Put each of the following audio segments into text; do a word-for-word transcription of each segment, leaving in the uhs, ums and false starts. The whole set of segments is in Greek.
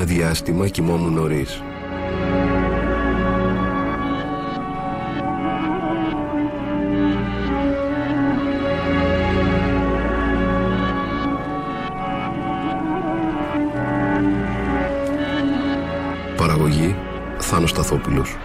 Ένα διάστημα κοιμόμουν νωρίς. Παραγωγή Θάνος Σταθόπουλος.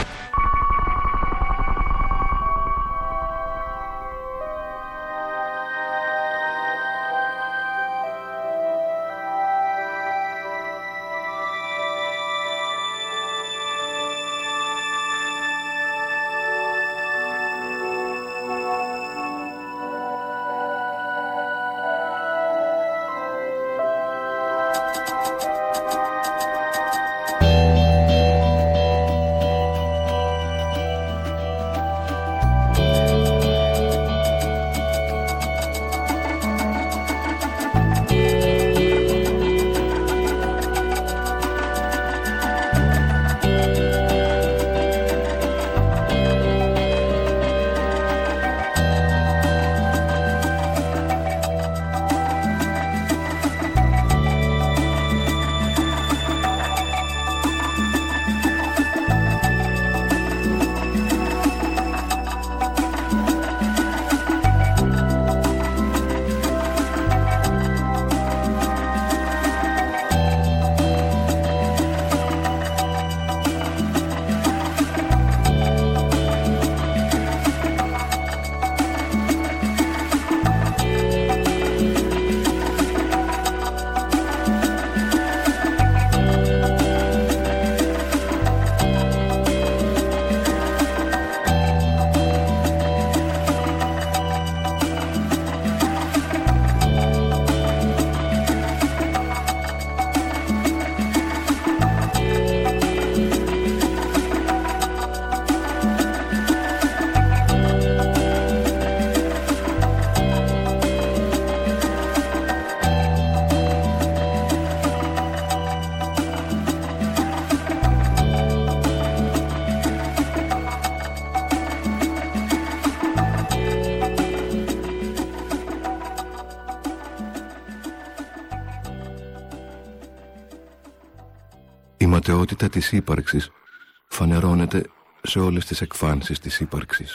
Η ματαιότητα της ύπαρξης φανερώνεται σε όλες τις εκφάνσεις της ύπαρξης.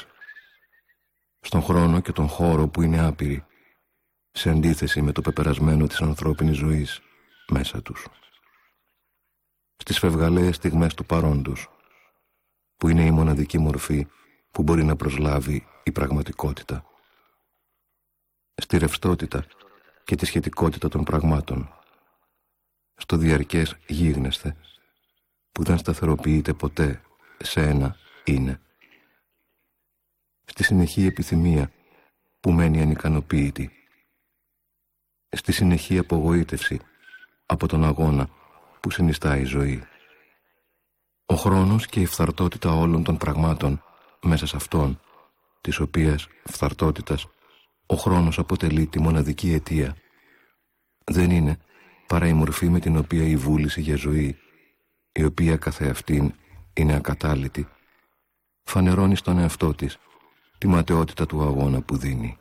Στον χρόνο και τον χώρο που είναι άπειροι, σε αντίθεση με το πεπερασμένο της ανθρώπινης ζωής μέσα τους. Στις φευγαλαίες στιγμές του παρόντος, που είναι η μοναδική μορφή που μπορεί να προσλάβει η πραγματικότητα. Στη ρευστότητα και τη σχετικότητα των πραγμάτων. Στο διαρκές γίγνεσθε, που δεν σταθεροποιείται ποτέ σε ένα είναι. Στη συνεχή επιθυμία που μένει ανικανοποίητη. Στη συνεχή απογοήτευση από τον αγώνα που συνιστά η ζωή. Ο χρόνος και η φθαρτότητα όλων των πραγμάτων μέσα σε αυτόν, της οποίας φθαρτότητας ο χρόνος αποτελεί τη μοναδική αιτία, δεν είναι παρά η μορφή με την οποία η βούληση για ζωή, η οποία καθεαυτήν είναι ακατάλητη, φανερώνει στον εαυτό της τη ματαιότητα του αγώνα που δίνει.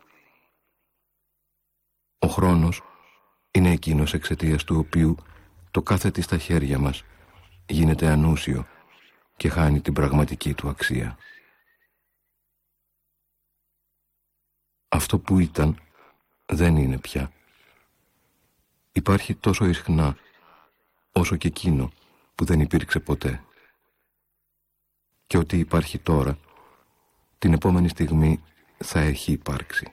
Ο χρόνος είναι εκείνος εξαιτίας του οποίου το κάθε τι στα χέρια μας γίνεται ανούσιο και χάνει την πραγματική του αξία. Αυτό που ήταν δεν είναι πια. Υπάρχει τόσο ισχνά όσο και εκείνο που δεν υπήρξε ποτέ. Και ότι υπάρχει τώρα, την επόμενη στιγμή θα έχει υπάρξει.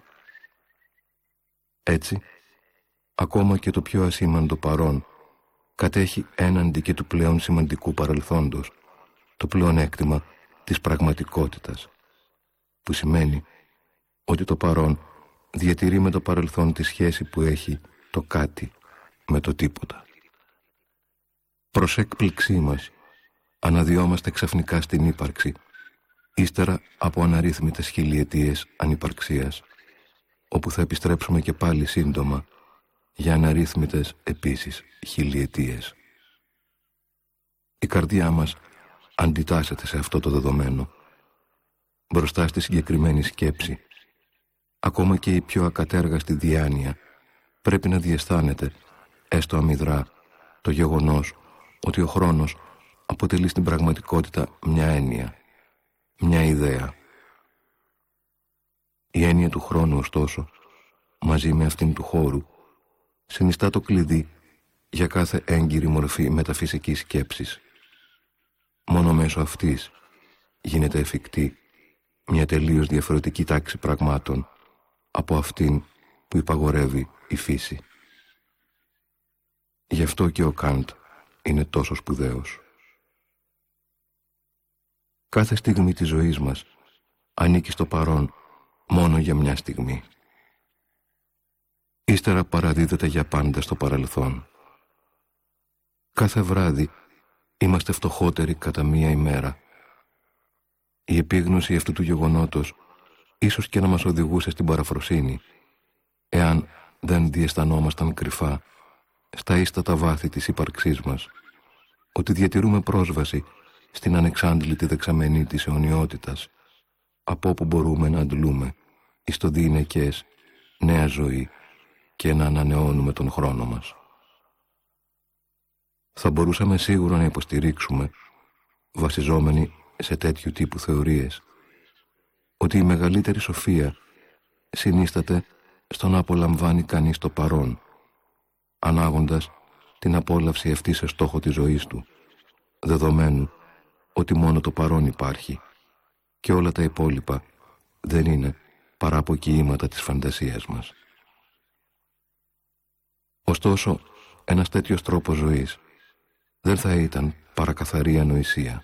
Έτσι, ακόμα και το πιο ασήμαντο παρόν κατέχει έναντι και του πλέον σημαντικού παρελθόντος το πλεονέκτημα της πραγματικότητας, που σημαίνει ότι το παρόν διατηρεί με το παρελθόν τη σχέση που έχει το κάτι με το τίποτα. Προς έκπληξή μας, αναδυόμαστε ξαφνικά στην ύπαρξη, ύστερα από αναρρύθμιτες χιλιετίες ανυπαρξίας, όπου θα επιστρέψουμε και πάλι σύντομα για αναρρύθμιτες επίσης χιλιετίες. Η καρδιά μας αντιτάσσεται σε αυτό το δεδομένο. Μπροστά στη συγκεκριμένη σκέψη, ακόμα και η πιο ακατέργαστη διάνοια πρέπει να διαισθάνεται, έστω αμυδρά, το γεγονός ότι ο χρόνος αποτελεί στην πραγματικότητα μια έννοια, μια ιδέα. Η έννοια του χρόνου, ωστόσο, μαζί με αυτήν του χώρου, συνιστά το κλειδί για κάθε έγκυρη μορφή μεταφυσικής σκέψης. Μόνο μέσω αυτής γίνεται εφικτή μια τελείως διαφορετική τάξη πραγμάτων από αυτήν που υπαγορεύει η φύση. Γι' αυτό και ο Καντ είναι τόσο σπουδαίος. Κάθε στιγμή της ζωής μας ανήκει στο παρόν μόνο για μια στιγμή. Ύστερα παραδίδεται για πάντα στο παρελθόν. Κάθε βράδυ είμαστε φτωχότεροι κατά μία ημέρα. Η επίγνωση αυτού του γεγονότος ίσως και να μας οδηγούσε στην παραφροσύνη, εάν δεν διαισθανόμασταν κρυφά στα ίστατα βάθη της ύπαρξής μας ότι διατηρούμε πρόσβαση στην ανεξάντλητη δεξαμενή της αιωνιότητας, από όπου μπορούμε να αντλούμε εις το διηνεκές νέα ζωή και να ανανεώνουμε τον χρόνο μας. Θα μπορούσαμε σίγουρα να υποστηρίξουμε, βασιζόμενοι σε τέτοιου τύπου θεωρίες, ότι η μεγαλύτερη σοφία συνίσταται στο να απολαμβάνει κανείς το παρόν, ανάγοντας την απόλαυση αυτή σε στόχο της ζωής του, δεδομένου ότι μόνο το παρόν υπάρχει και όλα τα υπόλοιπα δεν είναι παρά αποκοιήματα της φαντασίας μας. Ωστόσο, ένας τέτοιος τρόπος ζωής δεν θα ήταν παρά καθαρή ανοησία.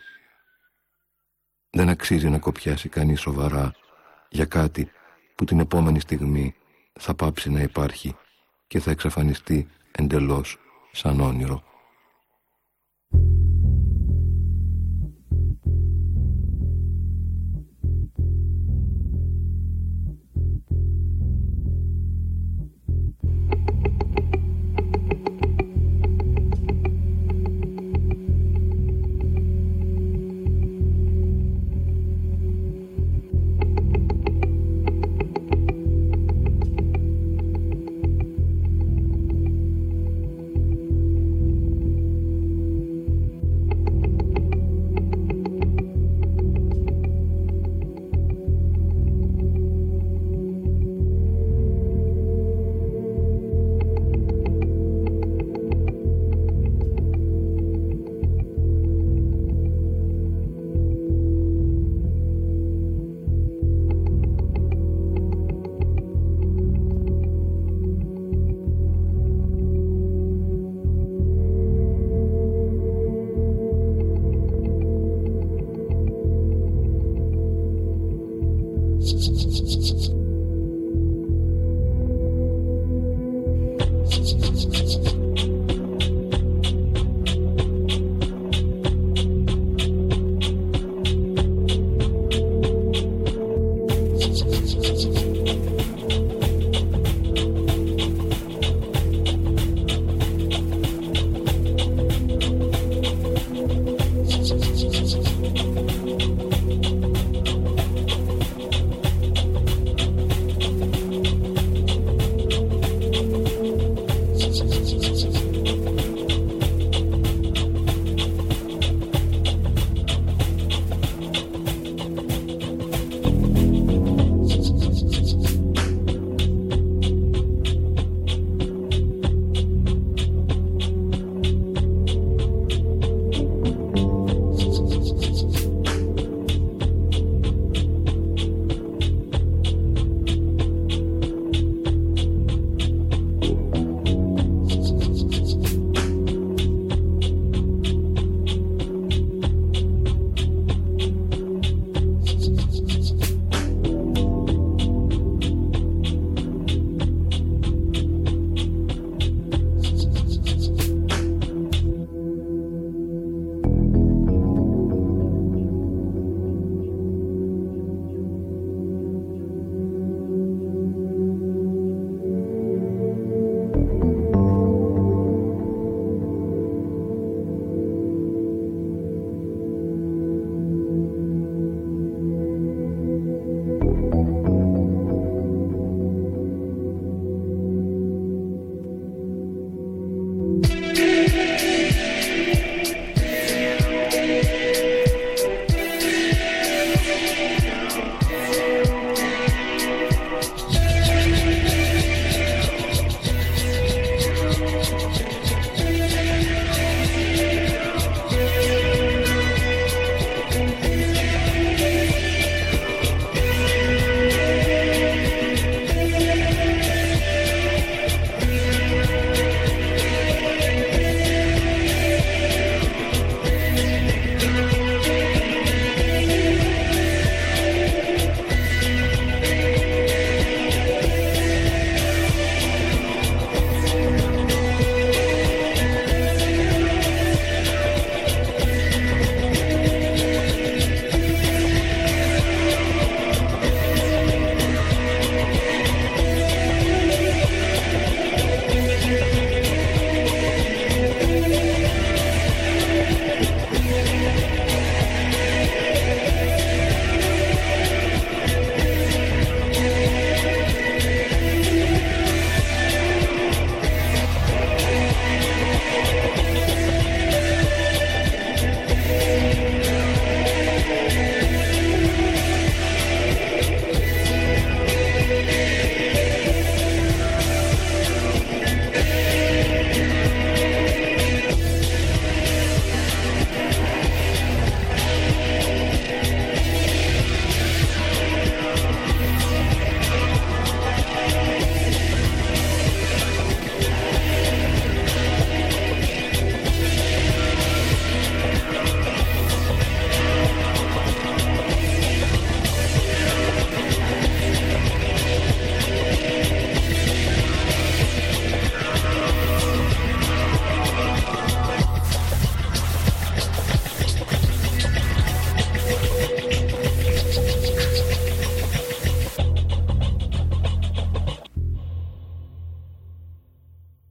Δεν αξίζει να κοπιάσει κανείς σοβαρά για κάτι που την επόμενη στιγμή θα πάψει να υπάρχει και θα εξαφανιστεί εντελώς σαν όνειρο. Thank you.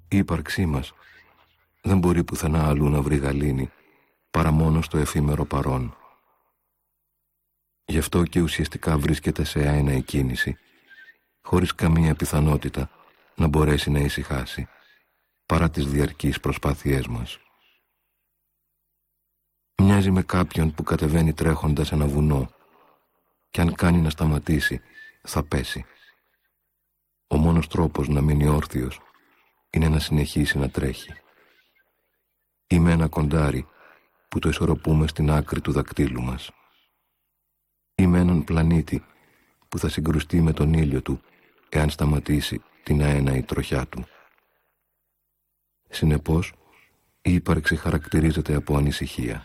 Η ύπαρξή μας δεν μπορεί πουθενά αλλού να βρει γαλήνη παρά μόνο στο εφήμερο παρόν. Γι' αυτό και ουσιαστικά βρίσκεται σε άενα κίνηση, χωρίς καμία πιθανότητα να μπορέσει να ησυχάσει, παρά τις διαρκείς προσπάθειές μας. Μοιάζει με κάποιον που κατεβαίνει τρέχοντας ένα βουνό και αν κάνει να σταματήσει θα πέσει. Ο μόνος τρόπος να μείνει όρθιος είναι να συνεχίσει να τρέχει. Είμαι ένα κοντάρι που το ισορροπούμε στην άκρη του δακτύλου μας. Είμαι έναν πλανήτη που θα συγκρουστεί με τον ήλιο του εάν σταματήσει την αέναη τροχιά του. Συνεπώς, η ύπαρξη χαρακτηρίζεται από ανησυχία.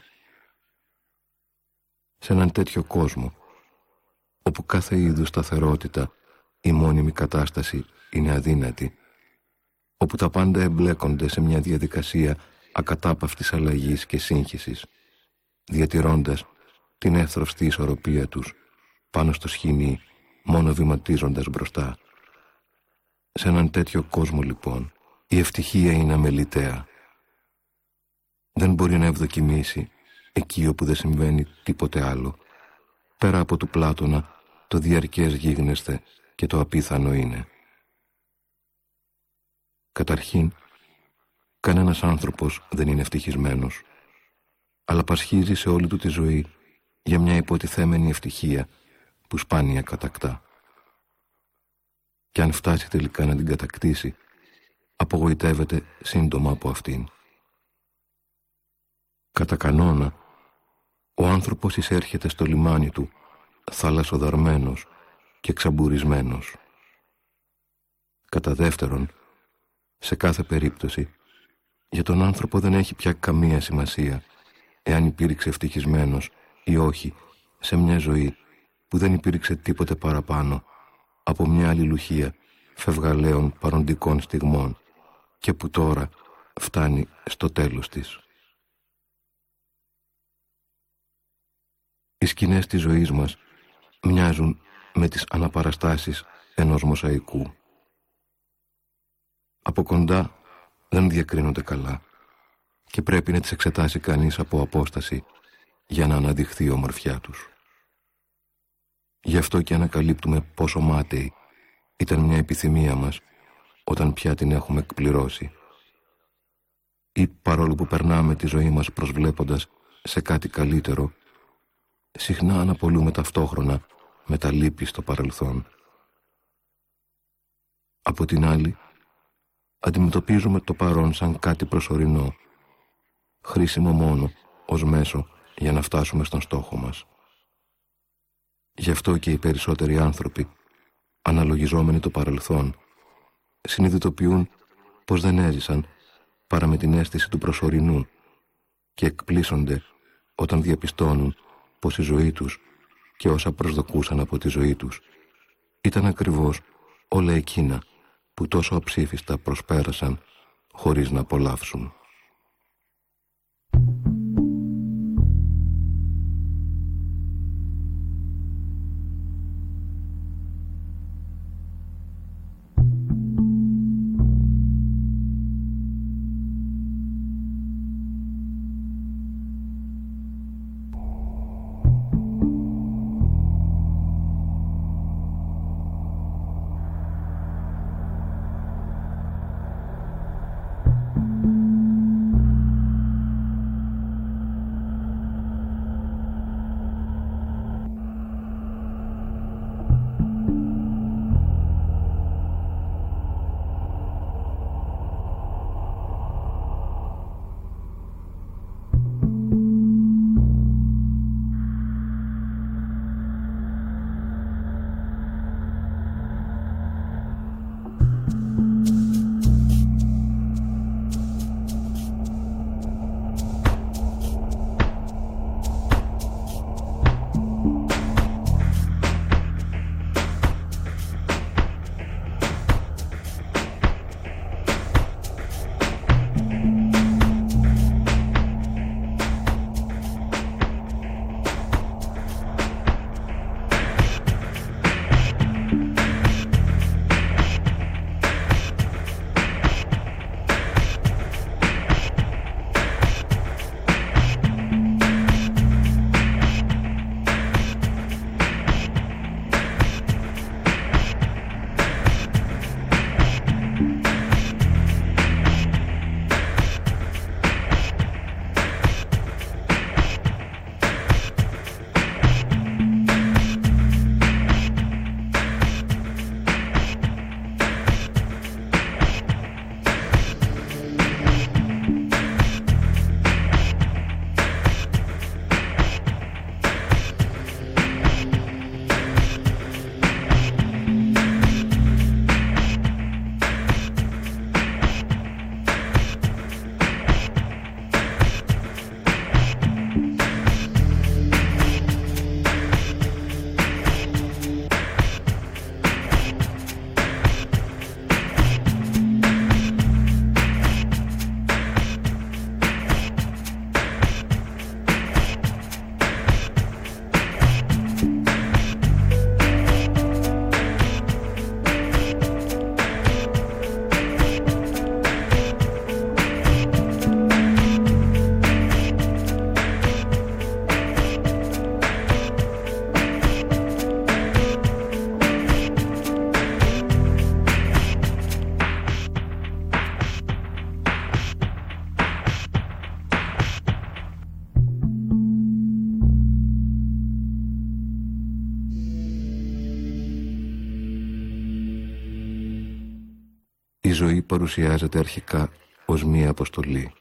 Σε έναν τέτοιο κόσμο, όπου κάθε είδους σταθερότητα ή μόνιμη κατάσταση είναι αδύνατη, όπου τα πάντα εμπλέκονται σε μια διαδικασία ακατάπαυτης αλλαγής και σύγχυσης, διατηρώντας την εύθραυστη ισορροπία τους πάνω στο σκηνή, μόνο βηματίζοντας μπροστά. Σε έναν τέτοιο κόσμο, λοιπόν, η ευτυχία είναι αμεληταία. Δεν μπορεί να ευδοκιμήσει εκεί όπου δεν συμβαίνει τίποτε άλλο, πέρα από του Πλάτωνα το διαρκές γίγνεσθε και το απίθανο είναι. Καταρχήν, κανένας άνθρωπος δεν είναι ευτυχισμένος, αλλά πασχίζει σε όλη του τη ζωή για μια υποτιθέμενη ευτυχία που σπάνια κατακτά. Και αν φτάσει τελικά να την κατακτήσει, απογοητεύεται σύντομα από αυτήν. Κατά κανόνα, ο άνθρωπος εισέρχεται στο λιμάνι του θαλασσοδαρμένος και ξαμπουρισμένος. Κατά δεύτερον, σε κάθε περίπτωση, για τον άνθρωπο δεν έχει πια καμία σημασία εάν υπήρξε ευτυχισμένος ή όχι σε μια ζωή που δεν υπήρξε τίποτε παραπάνω από μια αλληλουχία φευγαλαίων παροντικών στιγμών και που τώρα φτάνει στο τέλος της. Οι σκηνές της ζωής μας μοιάζουν με τις αναπαραστάσεις ενός μοσαϊκού. Από κοντά δεν διακρίνονται καλά και πρέπει να τις εξετάσει κανείς από απόσταση για να αναδειχθεί η ομορφιά τους. Γι' αυτό και ανακαλύπτουμε πόσο μάταιη ήταν μια επιθυμία μας όταν πια την έχουμε εκπληρώσει. Ή παρόλο που περνάμε τη ζωή μας προσβλέποντας σε κάτι καλύτερο, συχνά αναπολούμε ταυτόχρονα με τα λύπη στο παρελθόν. Από την άλλη, αντιμετωπίζουμε το παρόν σαν κάτι προσωρινό, χρήσιμο μόνο ως μέσο για να φτάσουμε στον στόχο μας. Γι' αυτό και οι περισσότεροι άνθρωποι, αναλογιζόμενοι το παρελθόν, συνειδητοποιούν πως δεν έζησαν παρά με την αίσθηση του προσωρινού και εκπλήσονται όταν διαπιστώνουν πως η ζωή τους και όσα προσδοκούσαν από τη ζωή τους ήταν ακριβώς όλα εκείνα που τόσο αψήφιστα προσπέρασαν χωρίς να απολαύσουν. ζωή παρουσιάζεται αρχικά ως μία αποστολή.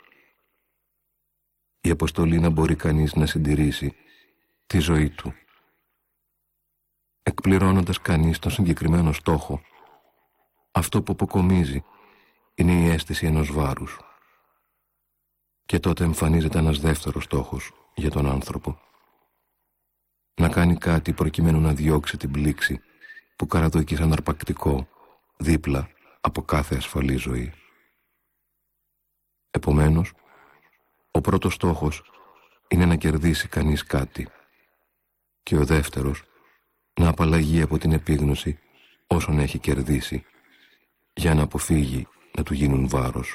Η αποστολή να μπορεί κανείς να συντηρήσει τη ζωή του. Εκπληρώνοντας κανείς τον συγκεκριμένο στόχο, αυτό που αποκομίζει είναι η αίσθηση ενός βάρους. Και τότε εμφανίζεται ένας δεύτερος στόχος για τον άνθρωπο. Να κάνει κάτι προκειμένου να διώξει την πλήξη που καραδοκεί σαν αρπακτικό δίπλα από κάθε ασφαλή ζωή. Επομένως, ο πρώτος στόχος είναι να κερδίσει κανείς κάτι και ο δεύτερος να απαλλαγεί από την επίγνωση όσων έχει κερδίσει για να αποφύγει να του γίνουν βάρος.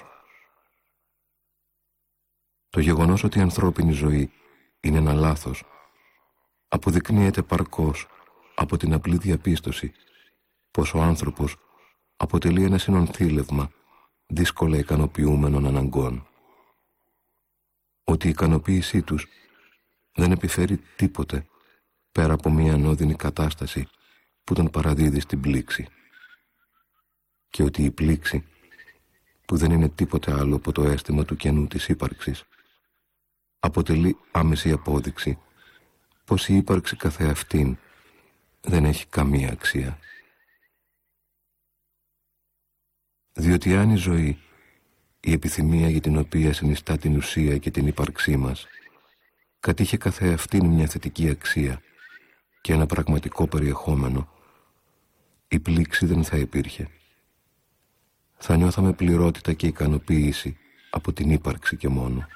Το γεγονός ότι η ανθρώπινη ζωή είναι ένα λάθος αποδεικνύεται παρκώς από την απλή διαπίστωση πως ο άνθρωπος αποτελεί ένα συνονθήλευμα δύσκολα ικανοποιούμενων αναγκών. Ότι η ικανοποίησή τους δεν επιφέρει τίποτε πέρα από μια ανώδυνη κατάσταση που τον παραδίδει στην πλήξη. Και ότι η πλήξη, που δεν είναι τίποτε άλλο από το αίσθημα του κενού της ύπαρξης, αποτελεί άμεση απόδειξη πως η ύπαρξη καθεαυτήν δεν έχει καμία αξία. Διότι αν η ζωή, η επιθυμία για την οποία συνιστά την ουσία και την ύπαρξή μας, κατήχε καθεαυτήν μια θετική αξία και ένα πραγματικό περιεχόμενο, η πλήξη δεν θα υπήρχε. Θα νιώθαμε πληρότητα και ικανοποίηση από την ύπαρξη και μόνο.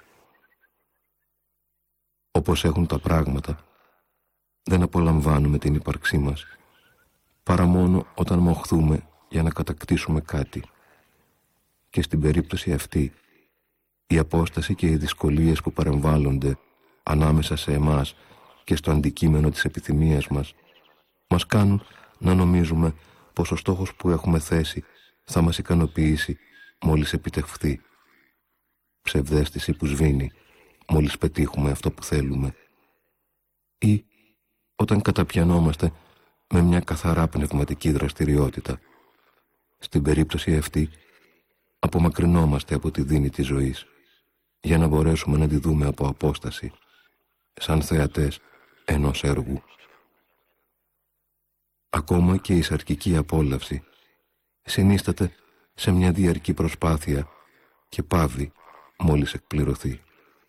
Όπως έχουν τα πράγματα, δεν απολαμβάνουμε την ύπαρξή μας, παρά μόνο όταν μοχθούμε για να κατακτήσουμε κάτι. Και στην περίπτωση αυτή, η απόσταση και οι δυσκολίες που παρεμβάλλονται ανάμεσα σε εμάς και στο αντικείμενο της επιθυμίας μας, μας κάνουν να νομίζουμε πως ο στόχος που έχουμε θέσει θα μας ικανοποιήσει μόλις επιτευχθεί. Ψευδαίσθηση που σβήνει μόλις πετύχουμε αυτό που θέλουμε. Ή όταν καταπιανόμαστε με μια καθαρά πνευματική δραστηριότητα. Στην περίπτωση αυτή, απομακρυνόμαστε από τη δίνη της ζωής για να μπορέσουμε να τη δούμε από απόσταση, σαν θεατές ενός έργου. Ακόμα και η σαρκική απόλαυση συνίσταται σε μια διαρκή προσπάθεια και πάβει μόλις εκπληρωθεί.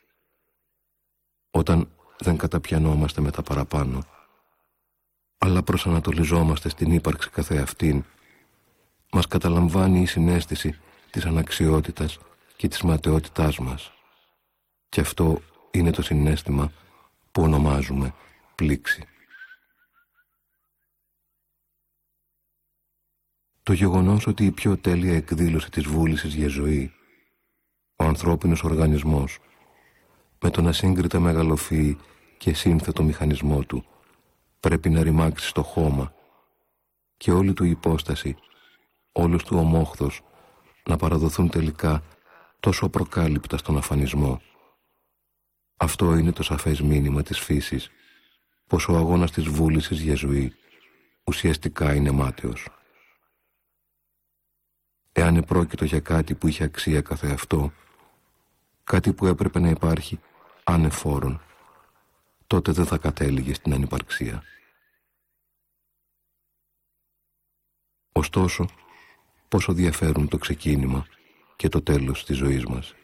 Όταν δεν καταπιανόμαστε με τα παραπάνω, αλλά προσανατολιζόμαστε στην ύπαρξη καθεαυτήν, μας καταλαμβάνει η συναίσθηση της αναξιότητας και της ματαιότητάς μας. Και αυτό είναι το συναίσθημα που ονομάζουμε πλήξη. Το γεγονός ότι η πιο τέλεια εκδήλωση της βούλησης για ζωή, ο ανθρώπινος οργανισμός, με τον ασύγκριτα μεγαλοφυή και σύνθετο μηχανισμό του, πρέπει να ρημάξει στο χώμα και όλη του η υπόσταση, όλος του ο μόχθος, να παραδοθούν τελικά τόσο απροκάλυπτα στον αφανισμό. Αυτό είναι το σαφές μήνυμα της φύσης, πως ο αγώνας της βούλησης για ζωή ουσιαστικά είναι μάταιος. Εάν επρόκειτο για κάτι που είχε αξία καθεαυτό, κάτι που έπρεπε να υπάρχει ανεφόρον, τότε δεν θα κατέληγε στην ανυπαρξία. Ωστόσο, πόσο διαφέρουν το ξεκίνημα και το τέλος της ζωής μας.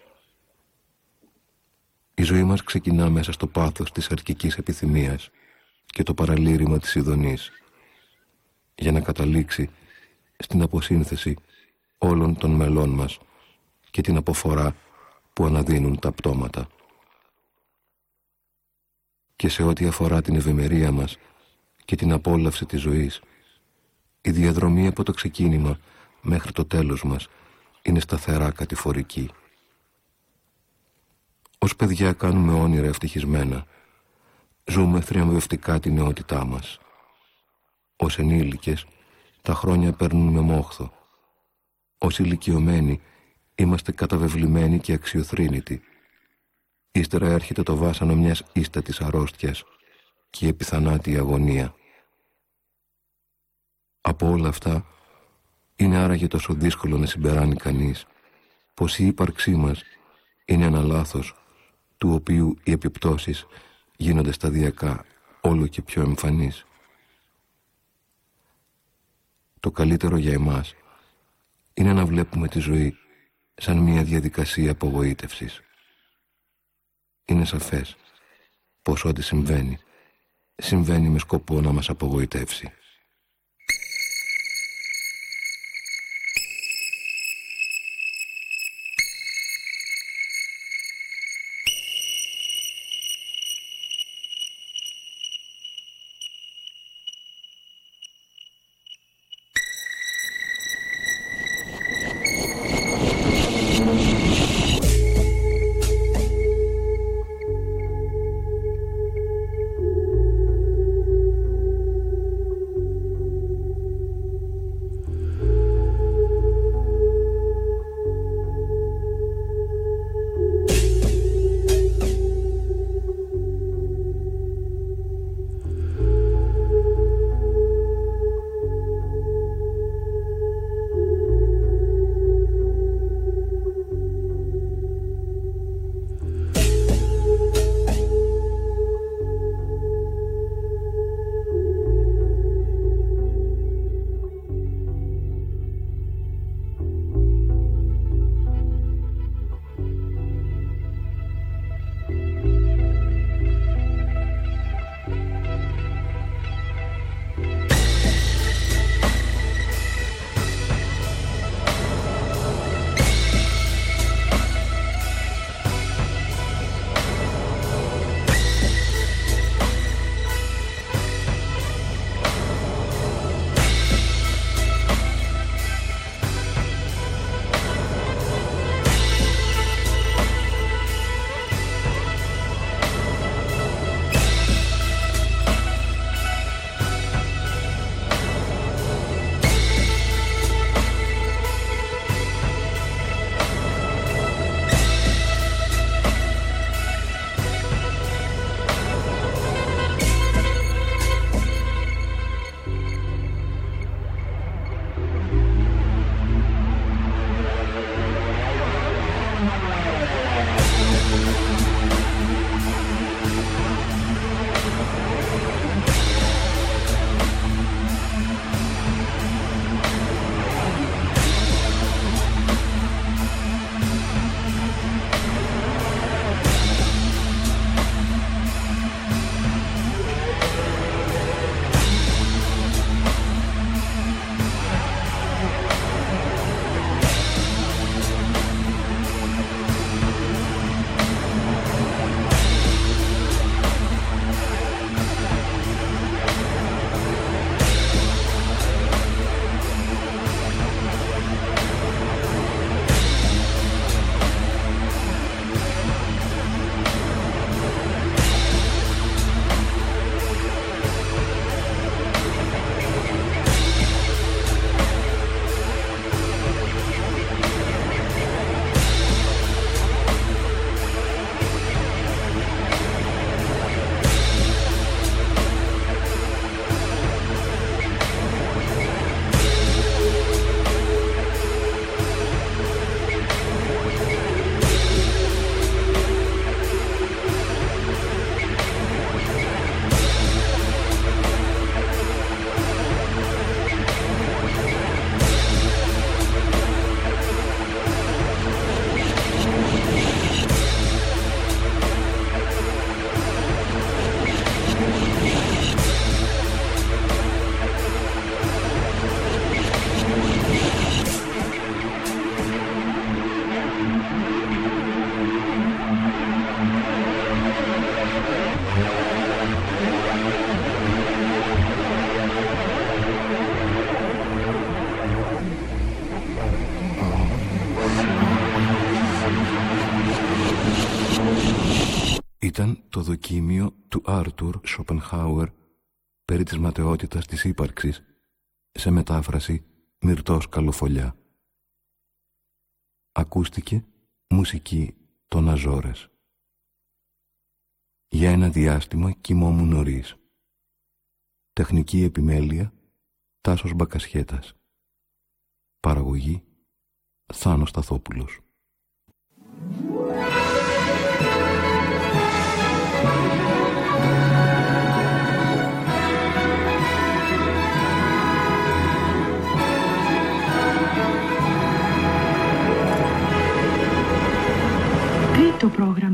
Η ζωή μας ξεκινά μέσα στο πάθος της αρκικής επιθυμίας και το παραλήρημα της ειδονής, για να καταλήξει στην αποσύνθεση όλων των μελών μας και την αποφορά που αναδύνουν τα πτώματα. Και σε ό,τι αφορά την ευημερία μας και την απόλαυση της ζωής, η διαδρομή από το ξεκίνημα μέχρι το τέλος μας είναι σταθερά κατηφορική. Ως παιδιά κάνουμε όνειρα ευτυχισμένα, ζούμε θριαμβευτικά τη νεότητά μας. Ως ενήλικες τα χρόνια παίρνουν με μόχθο. Ως ηλικιωμένοι είμαστε καταβεβλημένοι και αξιοθρήνητοι. Ύστερα έρχεται το βάσανο μιας ίστατης αρρώστιας και η επιθανάτη αγωνία. Από όλα αυτά, Είναι άραγε τόσο δύσκολο να συμπεράνει κανείς πως η ύπαρξή μας είναι ένα λάθος του οποίου οι επιπτώσεις γίνονται σταδιακά όλο και πιο εμφανείς. Το καλύτερο για εμάς είναι να βλέπουμε τη ζωή σαν μια διαδικασία απογοήτευσης. Είναι σαφές πως ό,τι συμβαίνει, συμβαίνει με σκοπό να μας απογοητεύσει. Ήταν το δοκίμιο του Άρτουρ Σοπενχάουερ περί της ματαιότητας της ύπαρξης, σε μετάφραση Μυρτός Καλοφολιά. Ακούστηκε μουσική των Αζόρες. Για ένα διάστημα κοιμόμουν νωρίς. Τεχνική επιμέλεια Τάσος Μπακασχέτας. Παραγωγή Θάνος Σταθόπουλος. Τρίτο πρόγραμμα.